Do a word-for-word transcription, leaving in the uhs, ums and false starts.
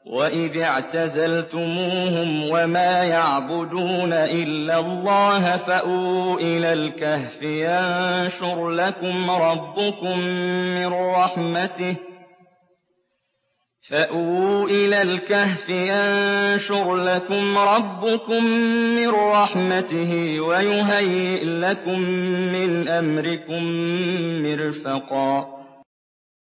وَإِذِ اعْتَزَلْتُمُوهُمْ وَمَا يَعْبُدُونَ إِلَّا اللَّهَ فَأْوُوا إِلَى الْكَهْفِ يَنشُرْ لَكُمْ رَبُّكُم مِّن رَّحْمَتِهِ فَأْوُوا إِلَى الْكَهْفِ يَنشُرْ لَكُمْ رَبُّكُم مِّن رَّحْمَتِهِ وَيُهَيِّئْ لَكُم مِّنْ أَمْرِكُم مِّرْفَقًا